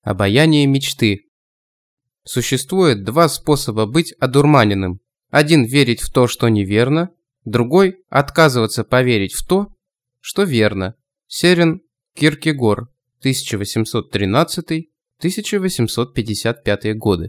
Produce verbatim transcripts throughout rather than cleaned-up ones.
Обаяние мечты. Существует два способа быть одурманенным. Один – верить в то, что неверно, другой – отказываться поверить в то, что верно. Сёрен Кierkegaard, тысяча восемьсот тринадцатый — тысяча восемьсот пятьдесят пятый годы.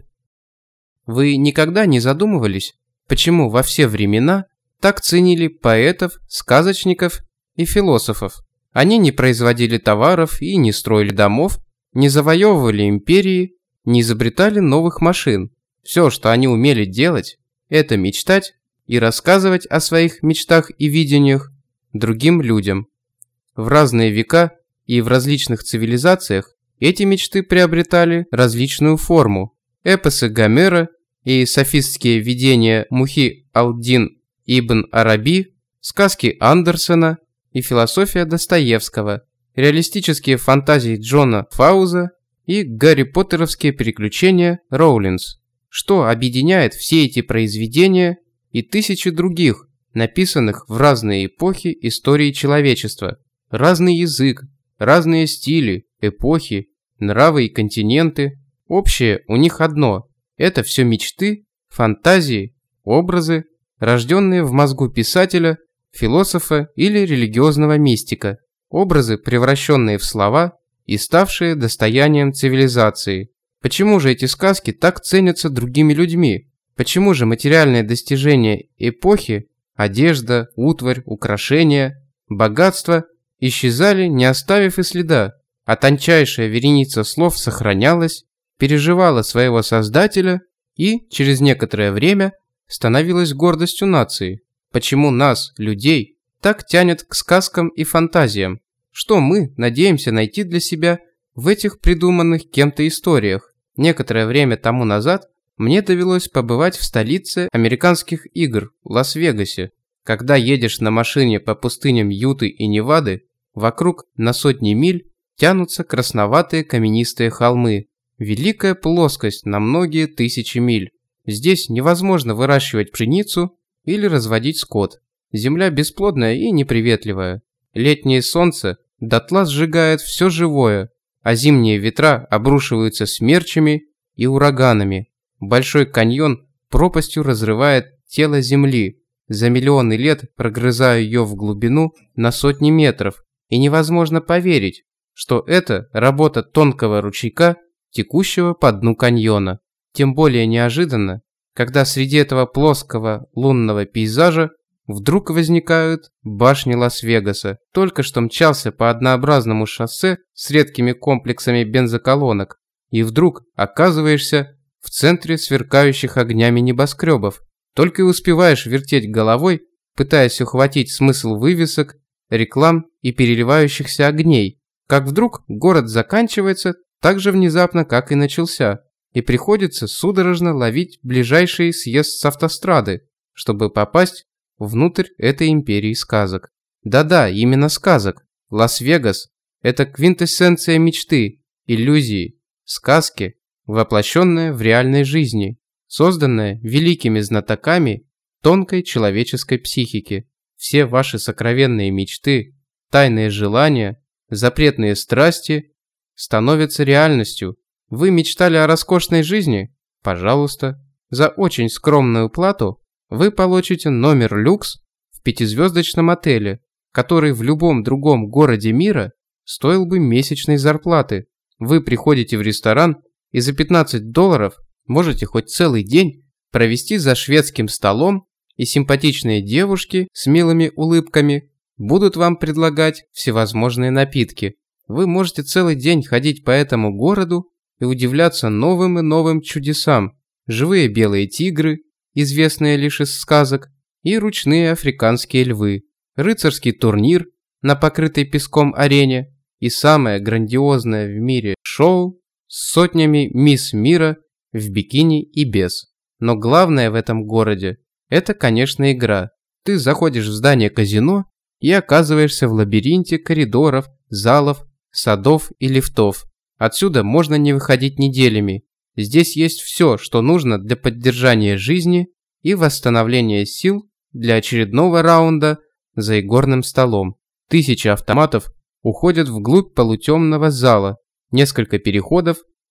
Вы никогда не задумывались, почему во все времена так ценили поэтов, сказочников и философов? Они не производили товаров и не строили домов, не завоевывали империи, не изобретали новых машин. Все, что они умели делать, это мечтать и рассказывать о своих мечтах и видениях другим людям. В разные века и в различных цивилизациях эти мечты приобретали различную форму. Эпосы Гомера и софистские видения Мухи ад-Дин ибн Араби, сказки Андерсена и философия Достоевского, реалистические фантазии Джона Фауза и Гарри Поттеровские приключения Роулинс. Что объединяет все эти произведения и тысячи других, написанных в разные эпохи истории человечества? Разный язык, разные стили, эпохи, нравы и континенты. Общее у них одно – это все мечты, фантазии, образы, рожденные в мозгу писателя, философа или религиозного мистика. Образы, превращенные в слова и ставшие достоянием цивилизации. Почему же эти сказки так ценятся другими людьми? Почему же материальные достижения эпохи, одежда, утварь, украшения, богатство исчезали, не оставив и следа, а тончайшая вереница слов сохранялась, переживала своего создателя и, через некоторое время, становилась гордостью нации? Почему нас, людей, так тянет к сказкам и фантазиям? Что мы надеемся найти для себя в этих придуманных кем-то историях? Некоторое время тому назад мне довелось побывать в столице американских игр, Лас-Вегасе. Когда едешь на машине по пустыням Юты и Невады, вокруг на сотни миль тянутся красноватые каменистые холмы. Великая плоскость на многие тысячи миль. Здесь невозможно выращивать пшеницу или разводить скот. Земля бесплодная и неприветливая. Летнее солнце дотла сжигает все живое, а зимние ветра обрушиваются смерчами и ураганами. Большой каньон пропастью разрывает тело земли, за миллионы лет прогрызая ее в глубину на сотни метров, и невозможно поверить, что это работа тонкого ручейка, текущего по дну каньона. Тем более неожиданно, когда среди этого плоского лунного пейзажа вдруг возникают башни Лас-Вегаса. Только что мчался по однообразному шоссе с редкими комплексами бензоколонок, и вдруг оказываешься в центре сверкающих огнями небоскребов. Только и успеваешь вертеть головой, пытаясь ухватить смысл вывесок, реклам и переливающихся огней, как вдруг город заканчивается так же внезапно, как и начался, и приходится судорожно ловить ближайший съезд с автострады, чтобы попасть внутрь этой империи сказок. Да-да, именно сказок. Лас-Вегас – это квинтэссенция мечты, иллюзии, сказки, воплощенная в реальной жизни, созданная великими знатоками тонкой человеческой психики. Все ваши сокровенные мечты, тайные желания, запретные страсти становятся реальностью. Вы мечтали о роскошной жизни? Пожалуйста, за очень скромную плату вы получите номер люкс в пятизвездочном отеле, который в любом другом городе мира стоил бы месячной зарплаты. Вы приходите в ресторан и за пятнадцать долларов можете хоть целый день провести за шведским столом, и симпатичные девушки с милыми улыбками будут вам предлагать всевозможные напитки. Вы можете целый день ходить по этому городу и удивляться новым и новым чудесам. Живые белые тигры, известные лишь из сказок, и ручные африканские львы, рыцарский турнир на покрытой песком арене и самое грандиозное в мире шоу с сотнями мисс мира в бикини и без. Но главное в этом городе – это, конечно, игра. Ты заходишь в здание казино и оказываешься в лабиринте коридоров, залов, садов и лифтов. Отсюда можно не выходить неделями. Здесь есть все, что нужно для поддержания жизни и восстановления сил для очередного раунда за игорным столом. Тысячи автоматов уходят вглубь полутемного зала, несколько переходов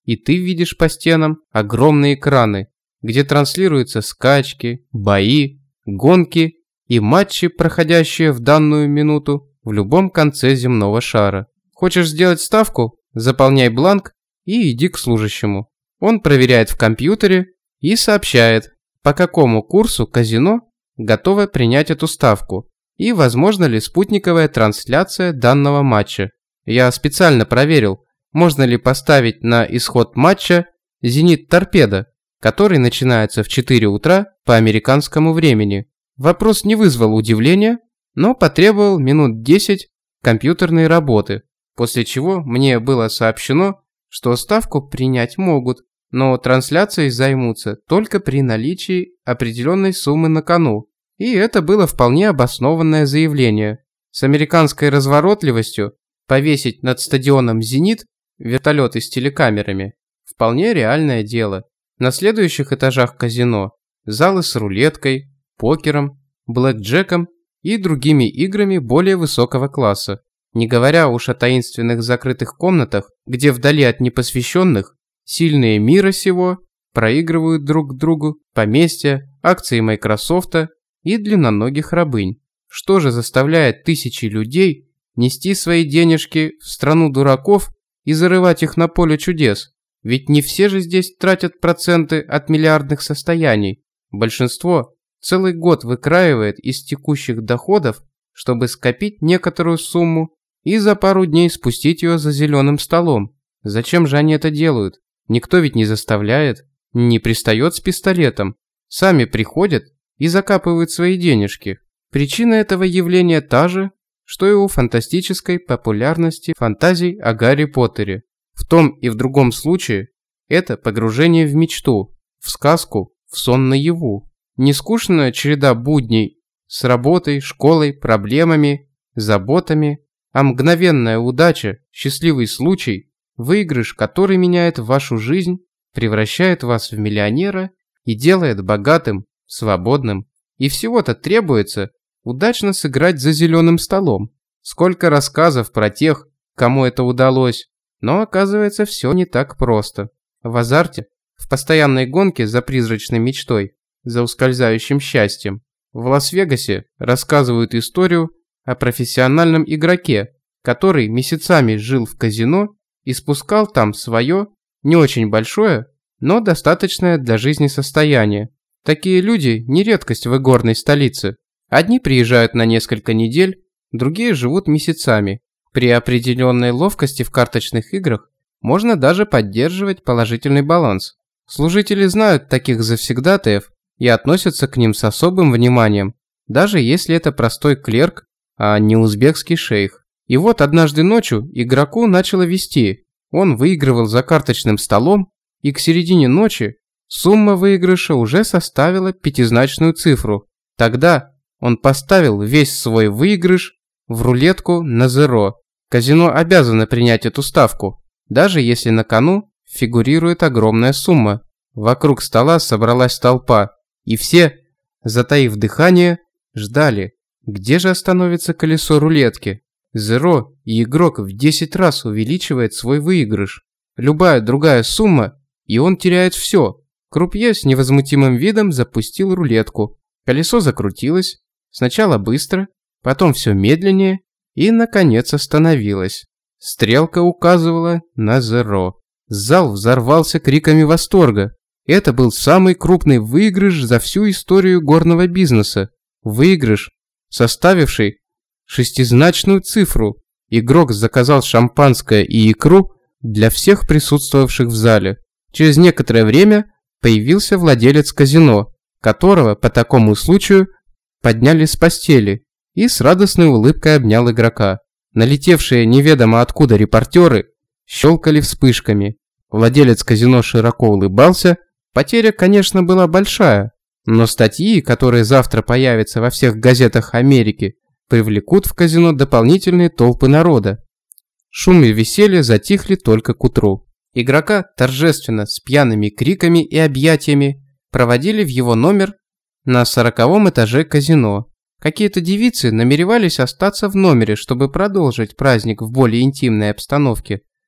и ты видишь по стенам огромные экраны, где транслируются скачки, бои, гонки и матчи, проходящие в данную минуту в любом конце земного шара. Хочешь сделать ставку? Заполняй бланк и иди к служащему. Он проверяет в компьютере и сообщает, по какому курсу казино готово принять эту ставку и возможна ли спутниковая трансляция данного матча. Я специально проверил, можно ли поставить на исход матча «Зенит-Торпедо», который начинается в четыре утра по американскому времени. Вопрос не вызвал удивления, но потребовал минут десять компьютерной работы, после чего мне было сообщено, что ставку принять могут, но трансляцией займутся только при наличии определенной суммы на кону. И это было вполне обоснованное заявление. С американской разворотливостью повесить над стадионом «Зенит» вертолеты с телекамерами – вполне реальное дело. На следующих этажах казино – залы с рулеткой, покером, блэкджеком и другими играми более высокого класса. Не говоря уж о таинственных закрытых комнатах, где вдали от непосвященных сильные мира сего проигрывают друг другу поместья, акции Майкрософта и длинноногих рабынь. Что же заставляет тысячи людей нести свои денежки в страну дураков и зарывать их на поле чудес? Ведь не все же здесь тратят проценты от миллиардных состояний. Большинство целый год выкраивает из текущих доходов, чтобы скопить некоторую сумму и за пару дней спустить ее за зеленым столом. Зачем же они это делают? Никто ведь не заставляет, не пристает с пистолетом. Сами приходят и закапывают свои денежки. Причина этого явления та же, что и у фантастической популярности фантазий о Гарри Поттере. В том и в другом случае это погружение в мечту, в сказку, в сон наяву. Нескучная череда будней с работой, школой, проблемами, заботами, а мгновенная удача, счастливый случай, выигрыш, который меняет вашу жизнь, превращает вас в миллионера и делает богатым, свободным. И всего-то требуется удачно сыграть за зеленым столом. Сколько рассказов про тех, кому это удалось. Но оказывается, все не так просто. В азарте, в постоянной гонке за призрачной мечтой, за ускользающим счастьем, в Лас-Вегасе рассказывают историю о профессиональном игроке, который месяцами жил в казино и спускал там свое, не очень большое, но достаточное для жизни состояние. Такие люди не редкость в игорной столице. Одни приезжают на несколько недель, другие живут месяцами. При определенной ловкости в карточных играх можно даже поддерживать положительный баланс. Служители знают таких завсегдатаев и относятся к ним с особым вниманием, даже если это простой клерк, а не узбекский шейх. И вот однажды ночью игроку начало везти. Он выигрывал за карточным столом, и к середине ночи сумма выигрыша уже составила пятизначную цифру. Тогда он поставил весь свой выигрыш в рулетку на зеро. Казино обязано принять эту ставку, даже если на кону фигурирует огромная сумма. Вокруг стола собралась толпа, и все, затаив дыхание, ждали, где же остановится колесо рулетки. Зеро, и игрок в десять раз увеличивает свой выигрыш. Любая другая сумма, и он теряет все. Крупье с невозмутимым видом запустил рулетку. Колесо закрутилось, сначала быстро, потом все медленнее и, наконец, остановилось. Стрелка указывала на зеро. Зал взорвался криками восторга. Это был самый крупный выигрыш за всю историю горного бизнеса. Выигрыш, составивший шестизначную цифру. Игрок заказал шампанское и икру для всех присутствовавших в зале. Через некоторое время появился владелец казино, которого по такому случаю подняли с постели и с радостной улыбкой обнял игрока. Налетевшие неведомо откуда репортеры щелкали вспышками. Владелец казино широко улыбался. Потеря, конечно, была большая, но статьи, которые завтра появятся во всех газетах Америки, привлекут в казино дополнительные толпы народа. Шум и веселье затихли только к утру. Игрока торжественно с пьяными криками и объятиями проводили в его номер на сороковом этаже казино. Какие-то девицы намеревались остаться в номере, чтобы продолжить праздник в более интимной обстановке,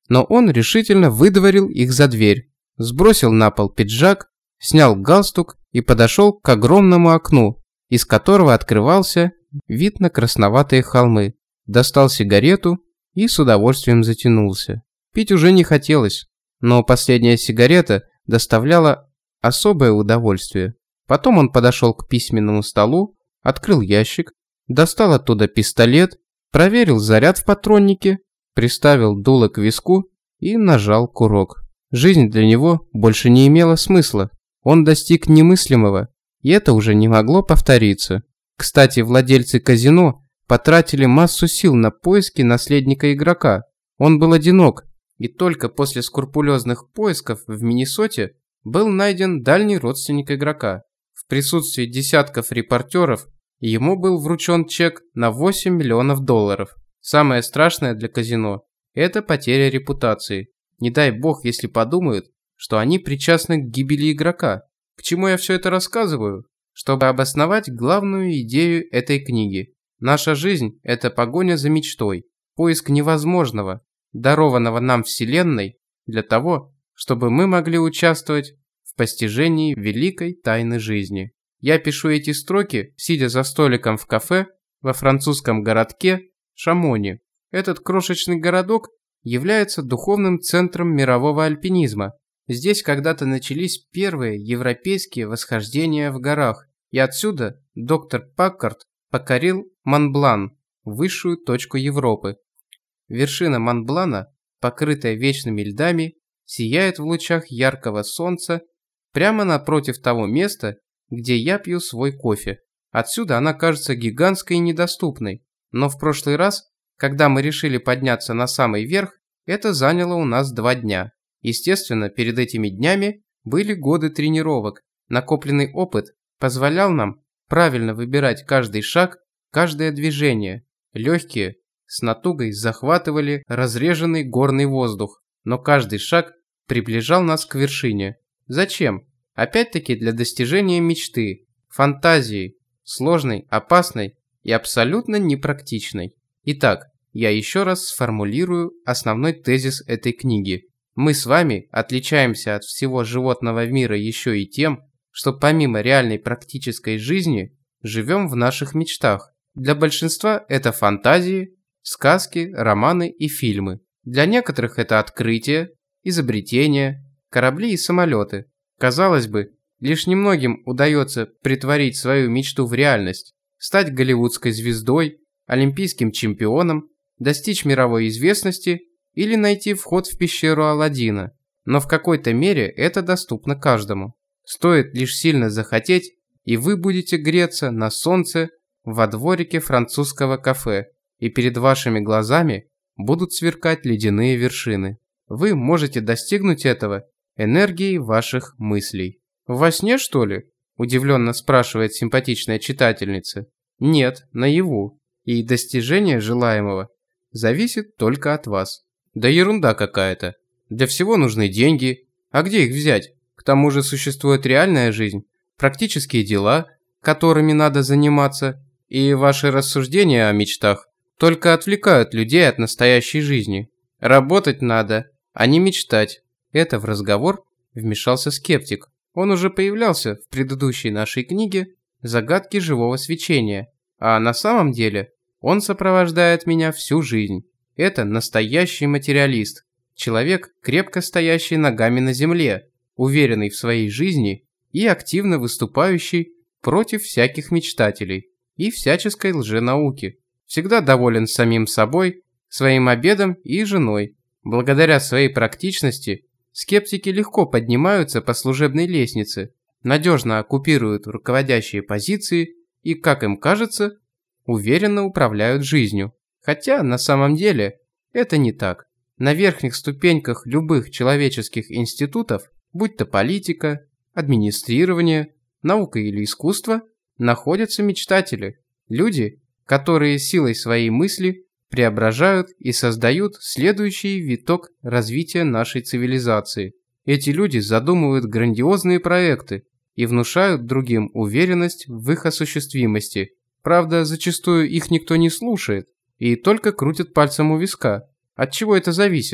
Но он решительно выдворил их за дверь, сбросил на пол пиджак, снял галстук и подошел к огромному окну, из которого открывался вид на красноватые холмы, достал сигарету и с удовольствием затянулся. Пить уже не хотелось, но последняя сигарета доставляла особое удовольствие. Потом он подошел к письменному столу, открыл ящик, достал оттуда пистолет, проверил заряд в патроннике, приставил дуло к виску и нажал курок. Жизнь для него больше не имела смысла. Он достиг немыслимого, и это уже не могло повториться. Кстати, владельцы казино потратили массу сил на поиски наследника игрока. Он был одинок, и только после скрупулезных поисков в Миннесоте был найден дальний родственник игрока. В присутствии десятков репортеров ему был вручен чек на восемь миллионов долларов. Самое страшное для казино – это потеря репутации. Не дай бог, если подумают, что они причастны к гибели игрока. К чему я все это рассказываю? Чтобы обосновать главную идею этой книги. Наша жизнь – это погоня за мечтой, поиск невозможного, дарованного нам Вселенной, для того, чтобы мы могли участвовать в постижении великой тайны жизни. Я пишу эти строки, сидя за столиком в кафе во французском городке Шамони. Этот крошечный городок является духовным центром мирового альпинизма. Здесь когда-то начались первые европейские восхождения в горах, и отсюда доктор Паккарт покорил Монблан, высшую точку Европы. Вершина Монблана, покрытая вечными льдами, сияет в лучах яркого солнца прямо напротив того места, где я пью свой кофе. Отсюда она кажется гигантской и недоступной, но в прошлый раз, когда мы решили подняться на самый верх, это заняло у нас два дня. Естественно, перед этими днями были годы тренировок. Накопленный опыт позволял нам правильно выбирать каждый шаг, каждое движение. Легкие с натугой захватывали разреженный горный воздух, но каждый шаг приближал нас к вершине. Зачем? Опять-таки для достижения мечты, фантазии, сложной, опасной и абсолютно непрактичной. Итак, я еще раз сформулирую основной тезис этой книги. Мы с вами отличаемся от всего животного мира еще и тем, что помимо реальной практической жизни, живем в наших мечтах. Для большинства это фантазии, сказки, романы и фильмы. Для некоторых это открытия, изобретения, корабли и самолеты. Казалось бы, лишь немногим удается притворить свою мечту в реальность, стать голливудской звездой, олимпийским чемпионом, достичь мировой известности или найти вход в пещеру Аладдина. Но в какой-то мере это доступно каждому. Стоит лишь сильно захотеть, и вы будете греться на солнце во дворике французского кафе, и перед вашими глазами будут сверкать ледяные вершины. Вы можете достигнуть этого энергией ваших мыслей. «Во сне, что ли?» – удивленно спрашивает симпатичная читательница. Нет, наяву. И достижение желаемого зависит только от вас. Да ерунда какая-то. Для всего нужны деньги. А где их взять? К тому же существует реальная жизнь, практические дела, которыми надо заниматься, и ваши рассуждения о мечтах только отвлекают людей от настоящей жизни. Работать надо, а не мечтать. Это в разговор вмешался скептик. Он уже появлялся в предыдущей нашей книге «Загадки живого свечения», а на самом деле он сопровождает меня всю жизнь. Это настоящий материалист, человек, крепко стоящий ногами на земле, уверенный в своей жизни и активно выступающий против всяких мечтателей и всяческой лженауки. Всегда доволен самим собой, своим обедом и женой. Благодаря своей практичности скептики легко поднимаются по служебной лестнице, надежно оккупируют руководящие позиции и, как им кажется, уверенно управляют жизнью. Хотя на самом деле это не так. На верхних ступеньках любых человеческих институтов, будь то политика, администрирование, наука или искусство, находятся мечтатели. Люди, которые силой своей мысли преображают и создают следующий виток развития нашей цивилизации. Эти люди задумывают грандиозные проекты и внушают другим уверенность в их осуществимости. Правда, зачастую их никто не слушает и только крутит пальцем у виска. От чего это зависит?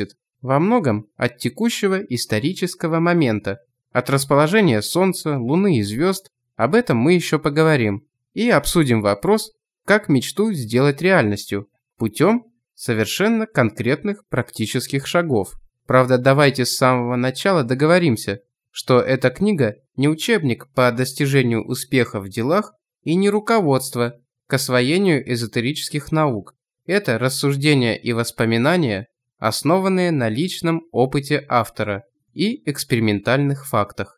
Во многом от текущего исторического момента, от расположения Солнца, Луны и звезд, об этом мы еще поговорим, и обсудим вопрос, как мечту сделать реальностью, путем совершенно конкретных практических шагов. Правда, давайте с самого начала договоримся, что эта книга не учебник по достижению успеха в делах и не руководство к освоению эзотерических наук. Это рассуждения и воспоминания, основанные на личном опыте автора и экспериментальных фактах.